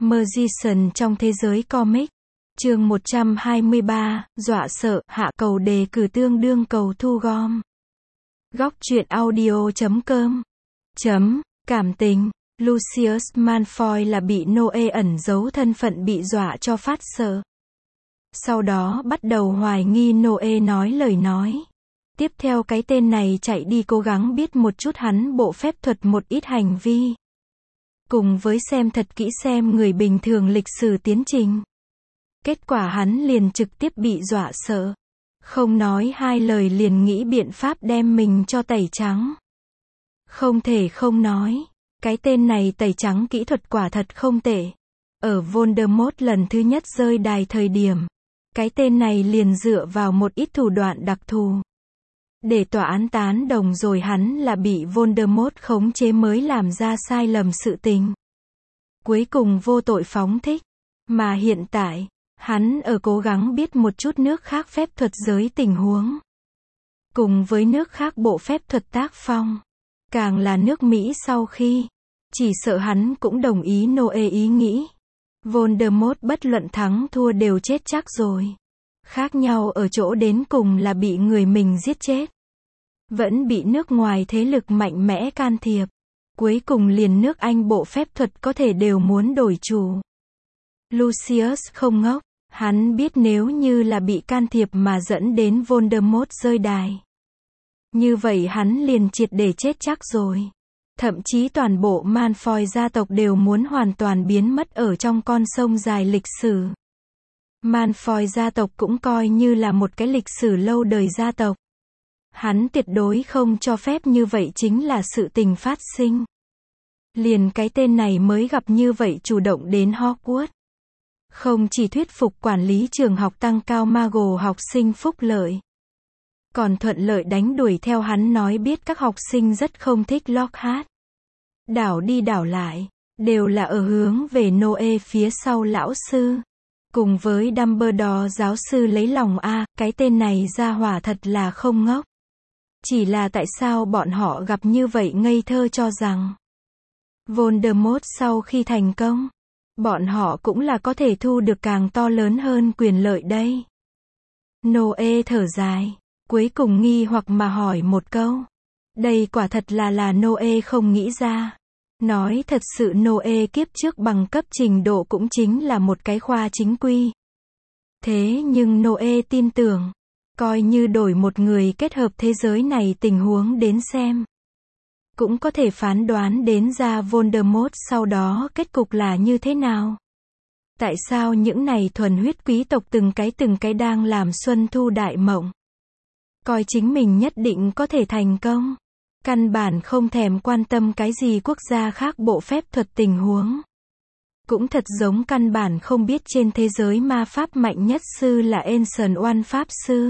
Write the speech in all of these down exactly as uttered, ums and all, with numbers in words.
Magician trong thế giới comic. Chương một trăm hai mươi ba, dọa sợ, hạ cầu đề cử tương đương cầu thu gom. Góc truyện audio chấm com. Chấm, cảm tình. Lucius Malfoy là bị Noe ẩn giấu thân phận bị dọa cho phát sợ. Sau đó bắt đầu hoài nghi Noe nói lời nói. Tiếp theo cái tên này chạy đi cố gắng biết một chút hắn bộ phép thuật một ít hành vi. Cùng với xem thật kỹ xem người bình thường lịch sử tiến trình. Kết quả hắn liền trực tiếp bị dọa sợ. Không nói hai lời liền nghĩ biện pháp đem mình cho tẩy trắng. Không thể không nói. Cái tên này tẩy trắng kỹ thuật quả thật không tệ. Ở Voldemort lần thứ nhất rơi đài thời điểm. Cái tên này liền dựa vào một ít thủ đoạn đặc thù. Để tòa án tán đồng rồi hắn là bị Voldemort khống chế mới làm ra sai lầm sự tình. Cuối cùng vô tội phóng thích. Mà hiện tại, hắn ở cố gắng biết một chút nước khác phép thuật giới tình huống. Cùng với nước khác bộ phép thuật tác phong. Càng là nước Mỹ sau khi. Chỉ sợ hắn cũng đồng ý Noe ý nghĩ. Voldemort bất luận thắng thua đều chết chắc rồi. Khác nhau ở chỗ đến cùng là bị người mình giết chết. Vẫn bị nước ngoài thế lực mạnh mẽ can thiệp. Cuối cùng liền nước Anh bộ phép thuật có thể đều muốn đổi chủ. Lucius không ngốc. Hắn biết nếu như là bị can thiệp mà dẫn đến Voldemort rơi đài. Như vậy hắn liền triệt để chết chắc rồi. Thậm chí toàn bộ Malfoy gia tộc đều muốn hoàn toàn biến mất ở trong con sông dài lịch sử. Malfoy gia tộc cũng coi như là một cái lịch sử lâu đời gia tộc. Hắn tuyệt đối không cho phép như vậy chính là sự tình phát sinh. Liền cái tên này mới gặp như vậy chủ động đến Hogwarts. Không chỉ thuyết phục quản lý trường học tăng cao Muggle học sinh phúc lợi. Còn thuận lợi đánh đuổi theo hắn nói biết các học sinh rất không thích Lockhart. Đảo đi đảo lại, đều là ở hướng về Noe phía sau lão sư. Cùng với Dumbledore giáo sư lấy lòng a, cái tên này ra hỏa thật là không ngốc. Chỉ là tại sao bọn họ gặp như vậy ngây thơ cho rằng Voldemort sau khi thành công, bọn họ cũng là có thể thu được càng to lớn hơn quyền lợi đây. Noe thở dài, cuối cùng nghi hoặc mà hỏi một câu. Đây quả thật là là Noe không nghĩ ra. Nói thật sự Noe kiếp trước bằng cấp trình độ cũng chính là một cái khoa chính quy. Thế nhưng Noe tin tưởng, coi như đổi một người kết hợp thế giới này tình huống đến xem. Cũng có thể phán đoán đến ra Voldemort sau đó kết cục là như thế nào. Tại sao những này thuần huyết quý tộc từng cái từng cái đang làm xuân thu đại mộng. Coi chính mình nhất định có thể thành công. Căn bản không thèm quan tâm cái gì quốc gia khác bộ phép thuật tình huống. Cũng thật giống căn bản không biết trên thế giới ma pháp mạnh nhất sư là Ancient One pháp sư.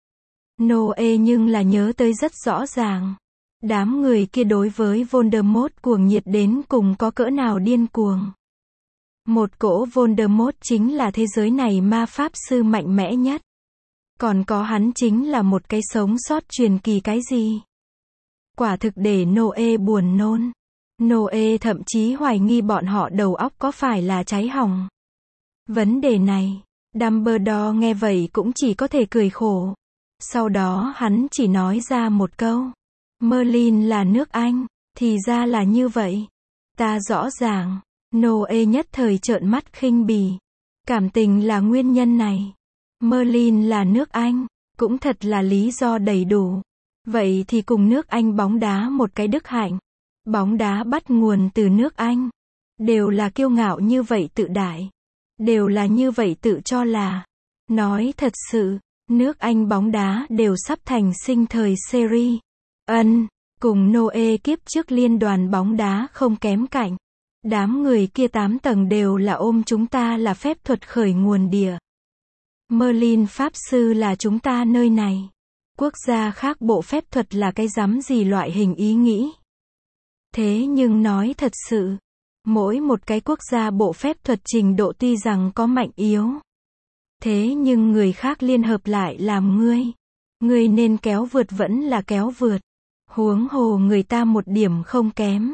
Noe nhưng là nhớ tới rất rõ ràng. Đám người kia đối với Voldemort cuồng nhiệt đến cùng có cỡ nào điên cuồng. Một cỗ Voldemort chính là thế giới này ma pháp sư mạnh mẽ nhất. Còn có hắn chính là một cái sống sót truyền kỳ cái gì. Quả thực để Noe buồn nôn. Noe thậm chí hoài nghi bọn họ đầu óc có phải là cháy hỏng. Vấn đề này, Dumbledore nghe vậy cũng chỉ có thể cười khổ. Sau đó hắn chỉ nói ra một câu. Merlin là nước Anh, thì ra là như vậy. Ta rõ ràng. Noe nhất thời trợn mắt khinh bỉ. Cảm tình là nguyên nhân này. Merlin là nước Anh, cũng thật là lý do đầy đủ. Vậy thì cùng nước Anh bóng đá một cái đức hạnh. Bóng đá bắt nguồn từ nước Anh. Đều là kiêu ngạo như vậy tự đại. Đều là như vậy tự cho là. Nói thật sự, nước Anh bóng đá đều sắp thành sinh thời series. Ân, cùng Noe kiếp trước liên đoàn bóng đá không kém cạnh. Đám người kia tám tầng đều là ôm chúng ta là phép thuật khởi nguồn địa. Merlin pháp sư là chúng ta nơi này. Quốc gia khác bộ phép thuật là cái rắm gì loại hình ý nghĩ. Thế nhưng nói thật sự, mỗi một cái quốc gia bộ phép thuật trình độ tuy rằng có mạnh yếu. Thế nhưng người khác liên hợp lại làm ngươi. Ngươi nên kéo vượt vẫn là kéo vượt. Huống hồ người ta một điểm không kém.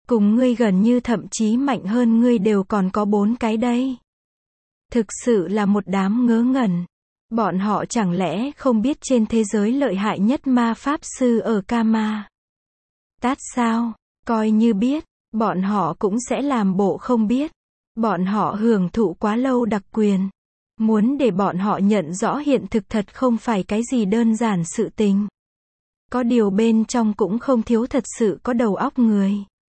Cùng ngươi gần như thậm chí mạnh hơn ngươi đều còn có bốn cái đây. Thực sự là một đám ngớ ngẩn. Bọn họ chẳng lẽ không biết trên thế giới lợi hại nhất ma pháp sư ở Kama Tát sao? Coi như biết, bọn họ cũng sẽ làm bộ không biết. Bọn họ hưởng thụ quá lâu đặc quyền. Muốn để bọn họ nhận rõ hiện thực thật không phải cái gì đơn giản sự tình. Có điều bên trong cũng không thiếu thật sự có đầu óc người.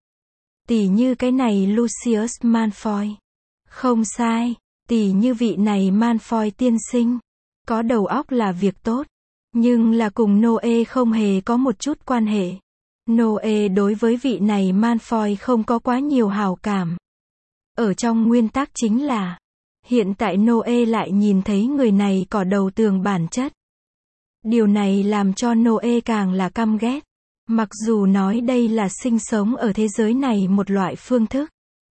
Tỉ như cái này Lucius Malfoy. Không sai, tỉ như vị này Malfoy tiên sinh. Có đầu óc là việc tốt. Nhưng là cùng Noe không hề có một chút quan hệ. Noe đối với vị này Malfoy không có quá nhiều hào cảm. Ở trong nguyên tắc chính là, hiện tại Noe lại nhìn thấy người này cỏ đầu tường bản chất. Điều này làm cho Noe càng là căm ghét. Mặc dù nói đây là sinh sống ở thế giới này một loại phương thức.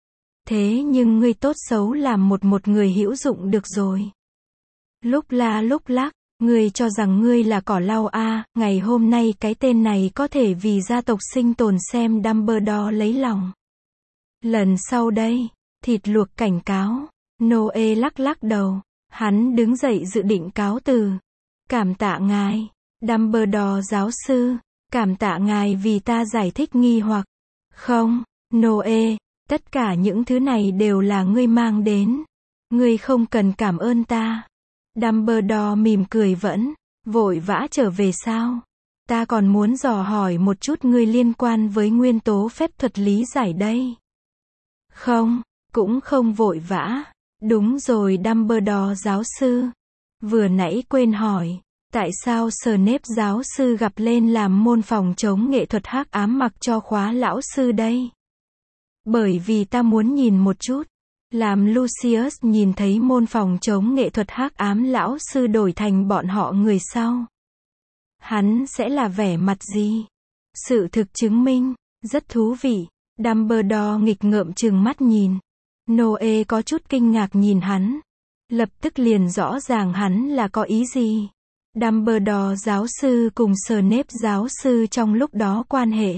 Thế nhưng ngươi tốt xấu làm một một người hữu dụng được rồi. Lúc la lúc lắc, ngươi cho rằng ngươi là cỏ lau a, à, ngày hôm nay cái tên này có thể vì gia tộc sinh tồn xem Dumbledore lấy lòng. Lần sau đây, thịt luộc cảnh cáo. Noe lắc lắc đầu, hắn đứng dậy dự định cáo từ. Cảm tạ ngài, Dumbledore giáo sư, cảm tạ ngài vì ta giải thích nghi hoặc. Không, Noe, tất cả những thứ này đều là ngươi mang đến. Ngươi không cần cảm ơn ta. Dumbledore mỉm cười vẫn, vội vã trở về sao? Ta còn muốn dò hỏi một chút ngươi liên quan với nguyên tố phép thuật lý giải đây. Không, cũng không vội vã. Đúng rồi Dumbledore giáo sư. Vừa nãy quên hỏi, tại sao Snape giáo sư gặp lên làm môn phòng chống nghệ thuật hắc ám mặc cho khóa lão sư đây? Bởi vì ta muốn nhìn một chút. Làm Lucius nhìn thấy môn phòng chống nghệ thuật hắc ám lão sư đổi thành bọn họ người sau. Hắn sẽ là vẻ mặt gì? Sự thực chứng minh, rất thú vị. Dumbledore nghịch ngợm trừng mắt nhìn. Noe có chút kinh ngạc nhìn hắn. Lập tức liền rõ ràng hắn là có ý gì. Dumbledore giáo sư cùng Snape giáo sư trong lúc đó quan hệ.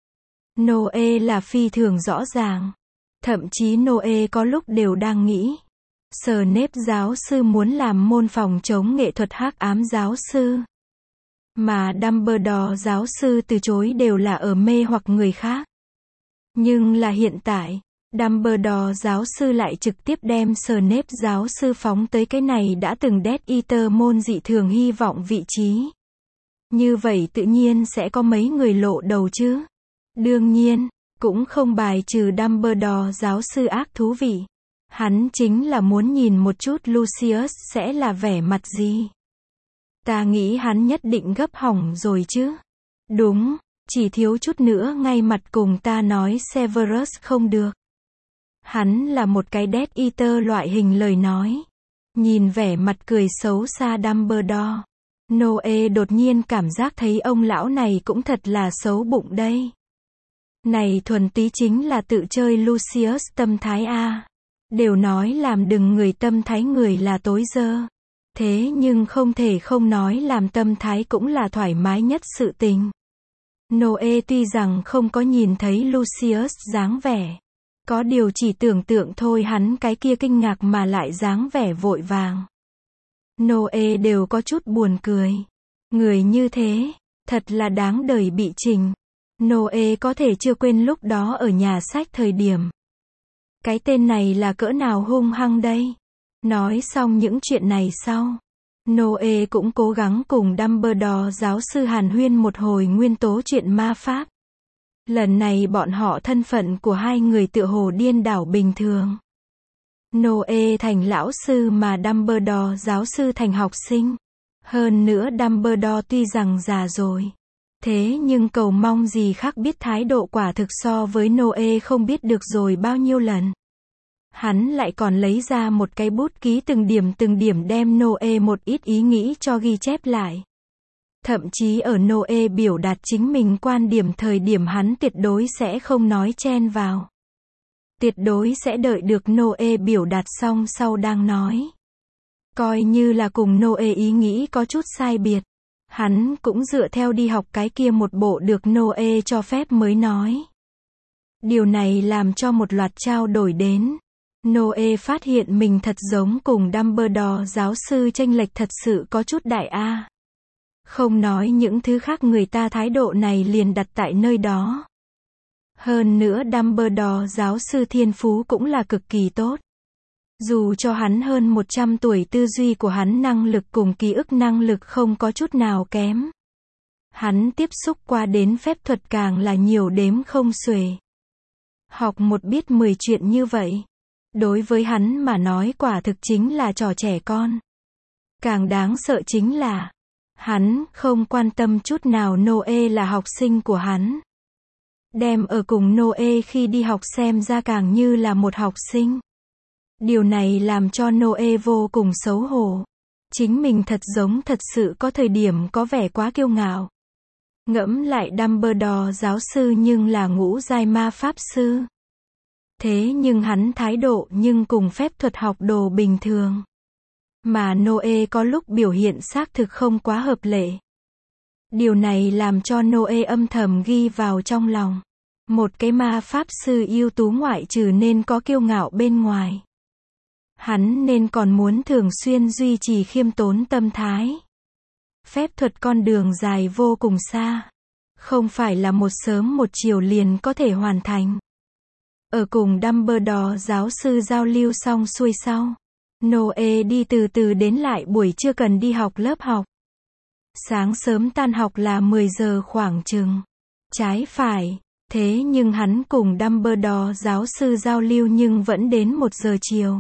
Noe là phi thường rõ ràng. Thậm chí Noe có lúc đều đang nghĩ. Snape giáo sư muốn làm môn phòng chống nghệ thuật hắc ám giáo sư. Mà Dumbledore giáo sư từ chối đều là ở mê hoặc người khác. Nhưng là hiện tại, Dumbledore giáo sư lại trực tiếp đem Snape giáo sư phóng tới cái này đã từng Death Eater môn dị thường hy vọng vị trí. Như vậy tự nhiên sẽ có mấy người lộ đầu chứ. Đương nhiên, cũng không bài trừ Dumbledore giáo sư ác thú vị. Hắn chính là muốn nhìn một chút Lucius sẽ là vẻ mặt gì. Ta nghĩ hắn nhất định gấp hỏng rồi chứ. Đúng, chỉ thiếu chút nữa ngay mặt cùng ta nói Severus không được. Hắn là một cái Death Eater loại hình lời nói. Nhìn vẻ mặt cười xấu xa Dumbledore. Noe đột nhiên cảm giác thấy ông lão này cũng thật là xấu bụng đây. Này thuần tí chính là tự chơi Lucius tâm thái a. Đều nói làm đừng người tâm thái người là tối dơ. Thế nhưng không thể không nói làm tâm thái cũng là thoải mái nhất sự tình. Noe tuy rằng không có nhìn thấy Lucius dáng vẻ. Có điều chỉ tưởng tượng thôi hắn cái kia kinh ngạc mà lại dáng vẻ vội vàng. Noe đều có chút buồn cười. Người như thế, thật là đáng đời bị trình. Noe có thể chưa quên lúc đó ở nhà sách thời điểm. Cái tên này là cỡ nào hung hăng đây? Nói xong những chuyện này sau. Noe cũng cố gắng cùng Dumbledore giáo sư hàn huyên một hồi nguyên tố chuyện ma pháp. Lần này bọn họ thân phận của hai người tựa hồ điên đảo bình thường. Noe thành lão sư mà Dumbledore giáo sư thành học sinh. Hơn nữa Dumbledore tuy rằng già rồi. Thế nhưng cầu mong gì khác biết thái độ quả thực so với Noe không biết được rồi bao nhiêu lần. Hắn lại còn lấy ra một cái bút ký từng điểm từng điểm đem Noe một ít ý nghĩ cho ghi chép lại. Thậm chí ở Noe biểu đạt chính mình quan điểm thời điểm hắn tuyệt đối sẽ không nói chen vào. Tuyệt đối sẽ đợi được Noe biểu đạt xong sau đang nói. Coi như là cùng Noe ý nghĩ có chút sai biệt. Hắn cũng dựa theo đi học cái kia một bộ được Noe cho phép mới nói. Điều này làm cho một loạt trao đổi đến. Noe phát hiện mình thật giống cùng Dumbledore giáo sư chênh lệch thật sự có chút đại a. Không nói những thứ khác, người ta thái độ này liền đặt tại nơi đó. Hơn nữa Dumbledore giáo sư thiên phú cũng là cực kỳ tốt. Dù cho hắn hơn một trăm tuổi, tư duy của hắn năng lực cùng ký ức năng lực không có chút nào kém. Hắn tiếp xúc qua đến phép thuật càng là nhiều đếm không xuể. Học một biết mười chuyện như vậy. Đối với hắn mà nói quả thực chính là trò trẻ con. Càng đáng sợ chính là, hắn không quan tâm chút nào Noe là học sinh của hắn. Đem ở cùng Noe khi đi học xem ra càng như là một học sinh. Điều này làm cho Noe vô cùng xấu hổ. Chính mình thật giống thật sự có thời điểm có vẻ quá kiêu ngạo. Ngẫm lại Dumbledore giáo sư nhưng là ngũ giai ma pháp sư. Thế nhưng hắn thái độ nhưng cùng phép thuật học đồ bình thường. Mà Noe có lúc biểu hiện xác thực không quá hợp lệ. Điều này làm cho Noe âm thầm ghi vào trong lòng. Một cái ma pháp sư ưu tú ngoại trừ nên có kiêu ngạo bên ngoài, hắn nên còn muốn thường xuyên duy trì khiêm tốn tâm thái. Phép thuật con đường dài vô cùng xa. Không phải là một sớm một chiều liền có thể hoàn thành. Ở cùng Dumbledore giáo sư giao lưu xong xuôi sau, Noe đi từ từ đến lại buổi trưa cần đi học lớp học. Sáng sớm tan học là mười giờ khoảng chừng. Trái phải. Thế nhưng hắn cùng Dumbledore giáo sư giao lưu nhưng vẫn đến một giờ chiều.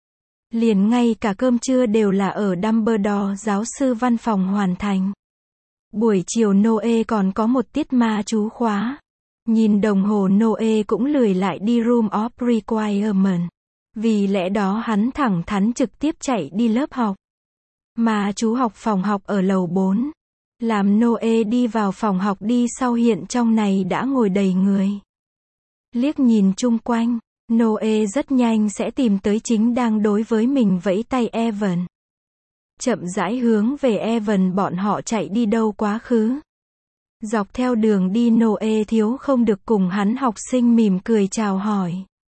Liền ngay cả cơm trưa đều là ở Dumbledore giáo sư văn phòng hoàn thành. Buổi chiều Noe còn có một tiết ma chú khóa. Nhìn đồng hồ Noe cũng lười lại đi Room of Requirement. Vì lẽ đó hắn thẳng thắn trực tiếp chạy đi lớp học. Ma chú học phòng học ở lầu bốn. Làm Noe đi vào phòng học đi sau hiện trong này đã ngồi đầy người. Liếc nhìn chung quanh, Noe rất nhanh sẽ tìm tới chính đang đối với mình vẫy tay Evan. Chậm rãi hướng về Evan bọn họ chạy đi đâu quá khứ. Dọc theo đường đi Noe thiếu không được cùng hắn học sinh mỉm cười chào hỏi.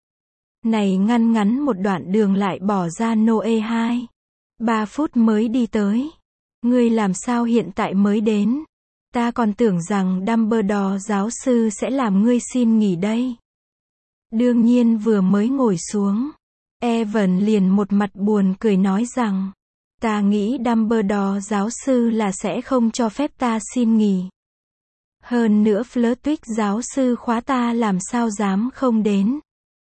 Này ngăn ngắn một đoạn đường lại bỏ ra Noe hai, ba phút mới đi tới. Ngươi làm sao hiện tại mới đến? Ta còn tưởng rằng Dumbledore giáo sư sẽ làm ngươi xin nghỉ đây. Đương nhiên vừa mới ngồi xuống, Evan liền một mặt buồn cười nói rằng, ta nghĩ Dumbledore giáo sư là sẽ không cho phép ta xin nghỉ. Hơn nữa Flitwick giáo sư khóa ta làm sao dám không đến.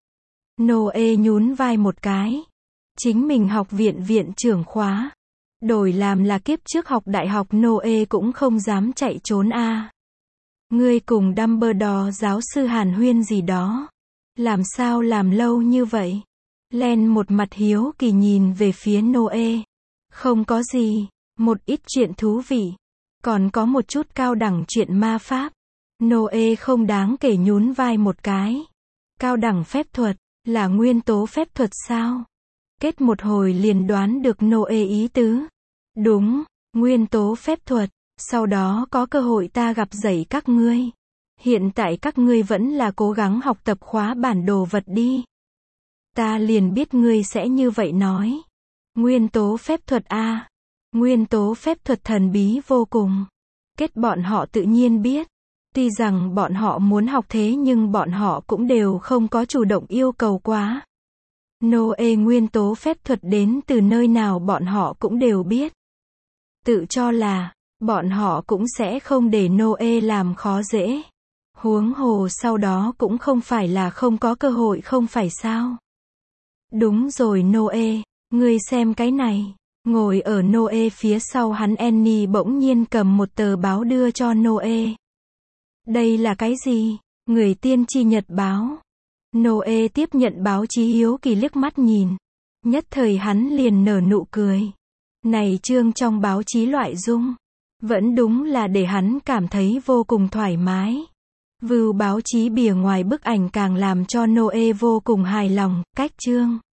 Noe nhún vai một cái. Chính mình học viện viện trưởng khóa. Đổi làm là kiếp trước học đại học Noe cũng không dám chạy trốn a. À. Ngươi cùng Dumbledore giáo sư hàn huyên gì đó. Làm sao làm lâu như vậy? Len một mặt hiếu kỳ nhìn về phía Noe. Không có gì, một ít chuyện thú vị. Còn có một chút cao đẳng chuyện ma pháp. Noe không đáng kể nhún vai một cái. Cao đẳng phép thuật, là nguyên tố phép thuật sao? Kết một hồi liền đoán được Noe ý tứ. Đúng, nguyên tố phép thuật, sau đó có cơ hội ta gặp dạy các ngươi. Hiện tại các ngươi vẫn là cố gắng học tập khóa bản đồ vật đi. Ta liền biết ngươi sẽ như vậy nói. Nguyên tố phép thuật a, à. Nguyên tố phép thuật thần bí vô cùng. Kết bọn họ tự nhiên biết. Tuy rằng bọn họ muốn học thế nhưng bọn họ cũng đều không có chủ động yêu cầu quá. Noe nguyên tố phép thuật đến từ nơi nào bọn họ cũng đều biết. Tự cho là, bọn họ cũng sẽ không để Noe làm khó dễ. Huống hồ sau đó cũng không phải là không có cơ hội không phải sao. Đúng rồi Noe, ngươi xem cái này. Ngồi ở Noe phía sau hắn Annie bỗng nhiên cầm một tờ báo đưa cho Noe. Đây là cái gì? Người tiên tri nhật báo. Noe tiếp nhận báo chí hiếu kỳ liếc mắt nhìn. Nhất thời hắn liền nở nụ cười. Này chương trong báo chí loại dung. Vẫn đúng là để hắn cảm thấy vô cùng thoải mái. View báo chí bìa ngoài bức ảnh càng làm cho Noe vô cùng hài lòng. Cách chương.